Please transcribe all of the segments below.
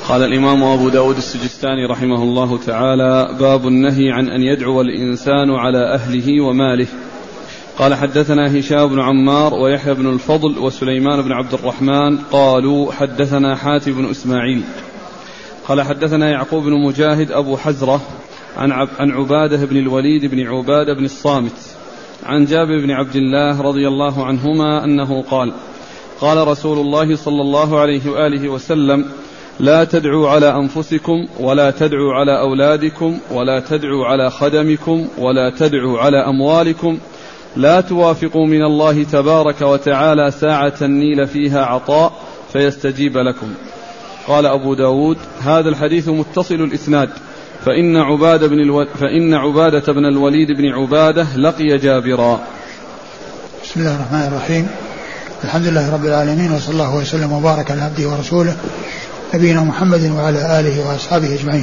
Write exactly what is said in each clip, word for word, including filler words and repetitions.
قال الإمام أبو داود السجستاني رحمه الله تعالى: باب النهي عن أن يدعو الإنسان على أهله وماله. قال حدثنا هشام بن عمار ويحيى بن الفضل وسليمان بن عبد الرحمن قالوا حدثنا حاتم بن إسماعيل قال حدثنا يعقوب بن مجاهد أبو حزرة عن, عب عن عبادة بن الوليد بن عبادة بن الصامت عن جابر بن عبد الله رضي الله عنهما أنه قال: قال رسول الله صلى الله عليه وآله وسلم: لا تدعوا على أنفسكم ولا تدعوا على أولادكم ولا تدعوا على خدمكم ولا تدعوا على أموالكم، لا توافقوا من الله تبارك وتعالى ساعة نيل فيها عطاء فيستجيب لكم. قال أبو داود: هذا الحديث متصل الإسناد، فإن عبادة بن, الو... فإن عبادة بن الوليد بن عبادة لقي جابرا. بسم الله الرحمن الرحيم. الحمد لله رب العالمين، وصلى الله وسلم وبارك على عبده ورسوله نبينا محمد وعلى آله وأصحابه أجمعين.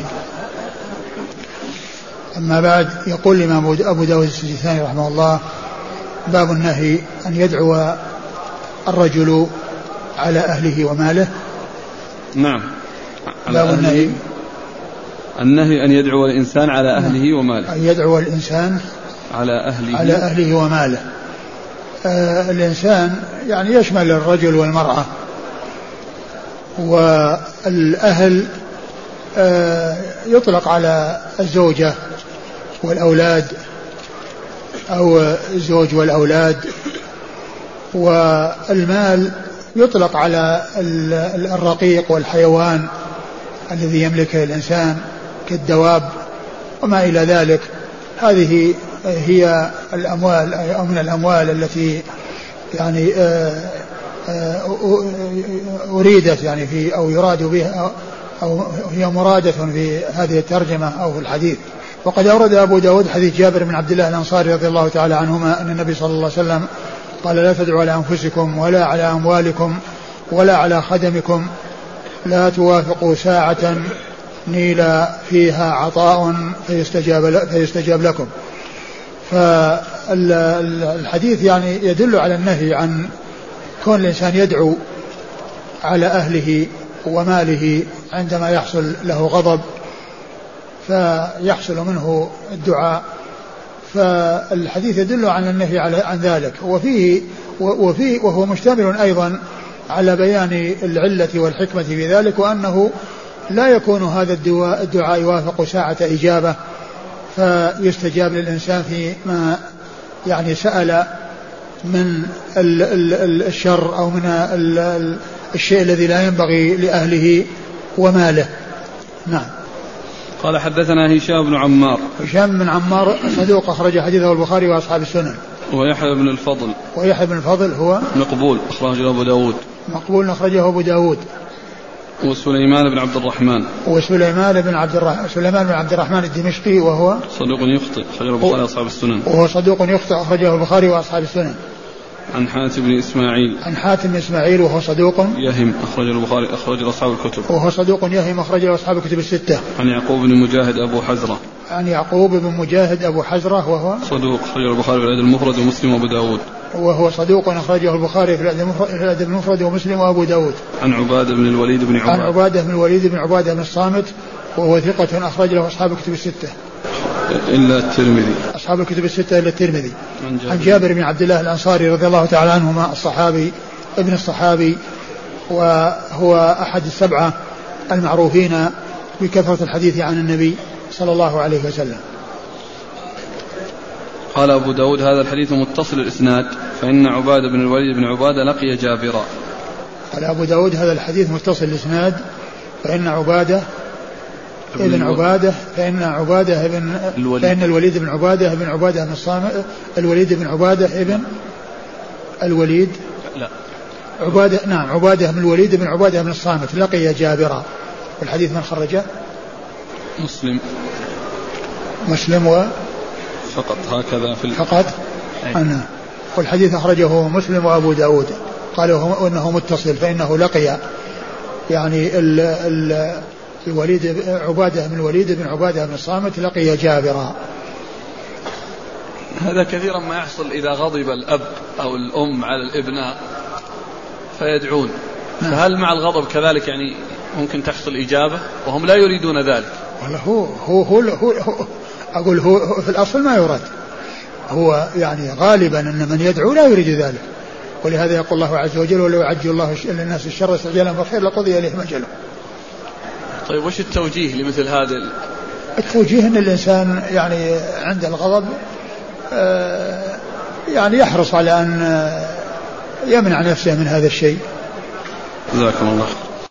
أما بعد، يقول الإمام أبو داود السجستاني رحمه الله: باب النهي أن يدعو الرجل على أهله وماله. نعم. باب النهي النهي أن يدعو الإنسان على أهله وماله. أن يدعو الإنسان على أهله على أهله وماله. آه الإنسان يعني يشمل الرجل والمرأة، والأهل آه يطلق على الزوجة والأولاد أو الزوج والأولاد، والمال يطلق على الرقيق والحيوان الذي يملكه الإنسان كالدواب وما إلى ذلك. هذه هي الأموال أو من الأموال التي يعني أريدت يعني في أو يراد بها أو هي مرادة في هذه الترجمة أو في الحديث. وقد أورد أبو داود حديث جابر بن عبد الله الأنصاري رضي الله تعالى عنهما أن النبي صلى الله عليه وسلم قال: لا تدعوا على أنفسكم ولا على أموالكم ولا على خدمكم، لا توافقوا ساعة نيل فيها عطاء فيستجاب, فيستجاب لكم. فالحديث يعني يدل على النهي عن كون الإنسان يدعو على أهله وماله عندما يحصل له غضب فيحصل منه الدعاء. فالحديث يدل على النهي عن ذلك، وفيه وفيه وهو مشتمل أيضا على بيان العلة والحكمة في ذلك، وأنه لا يكون هذا الدعاء يوافق ساعة إجابة فيستجاب للإنسان فيما يعني سأل من الشر أو من الشيء الذي لا ينبغي لأهله وماله. نعم. قال حدثنا هشام بن عمار. هشام بن عمار صدوق أخرج حديثه البخاري وأصحاب السنن. ويحيى بن الفضل. ويحيى بن الفضل هو مقبول أخرجه أبو داود. مقبول أخرجه أبو داود. وسليمان بن عبد الرحمن. وسليمان بن عبد الرحمن سليمان بن عبد الرحمن الدمشقي وهو صدوق يخطئ أخرجه البخاري وأصحاب السنن. وهو صدوق يخطئ أخرجه البخاري وأصحاب السنن. عن حاتم بن إسماعيل. عن حاتم بن إسماعيل وهو صدوق يهم أخرج البخاري أخرج أصحاب الكتب. وهو صدوق يهم أخرج أصحاب الكتب الستة. عن يعقوب بن مجاهد أبو حزرة. عن يعقوب بن مجاهد أبو حزرة وهو صدوق أخرج البخاري في الأدب المفرد ومسلم وأبو داود. وهو صدوق أخرجه البخاري في الأدب المفرد ومسلم وأبو داود. عن عبادة بن الوليد بن عبادة. عن عبادة بن الوليد بن عبادة بن الصامت وهو ثقة أخرج له أصحاب الكتب الستة إلا الترمذي. أصحاب الكتب الستة إلا الترمذي. عن جابر, عن جابر بن عبد الله الأنصاري رضي الله تعالى عنهما الصحابي ابن الصحابي، وهو أحد السبعة المعروفين بكثرة الحديث عن النبي صلى الله عليه وسلم. قال أبو داود: هذا الحديث متصل الإسناد، فإن عبادة بن الوليد بن عبادة لقي جابرا. قال أبو داود: هذا الحديث متصل الإسناد، فإن عبادة ابن عبادة فإن عبادة ابن الوليد. فإن الوليد بن عبادة ابن عبادة بن الصامت الوليد بن عبادة ابن الوليد لا عبادة نعم عبادة بن الوليد بن عبادة بن الصامت لقي جابرا. والحديث من خرجه؟ مسلم. مسلم و فقط هكذا في فقط أنا. والحديث أخرجه مسلم وأبو داود، قالوا أنه متصل، فإنه لقي يعني ال ال الوليد عبادة بن الوليد بن عبادة بن الصامت لقي جابرا. هذا كثيرا ما يحصل إذا غضب الأب أو الأم على الابناء فيدعون، فهل مع الغضب كذلك يعني ممكن تحصل إجابة وهم لا يريدون ذلك. والله هو هو هو, هو, هو أقول هو, هو في الأصل ما يراد، هو يعني غالبا أن من يدعو لا يريد ذلك، ولهذا يقول الله عز وجل ولو يعجل الله للناس الشر استعجالا بالخير لقضي إليهم أجلهم. طيب وش التوجيه لمثل هذا؟ التوجيه أن الإنسان يعني عند الغضب يعني يحرص على أن يمنع نفسه من هذا الشيء. جزاكم الله.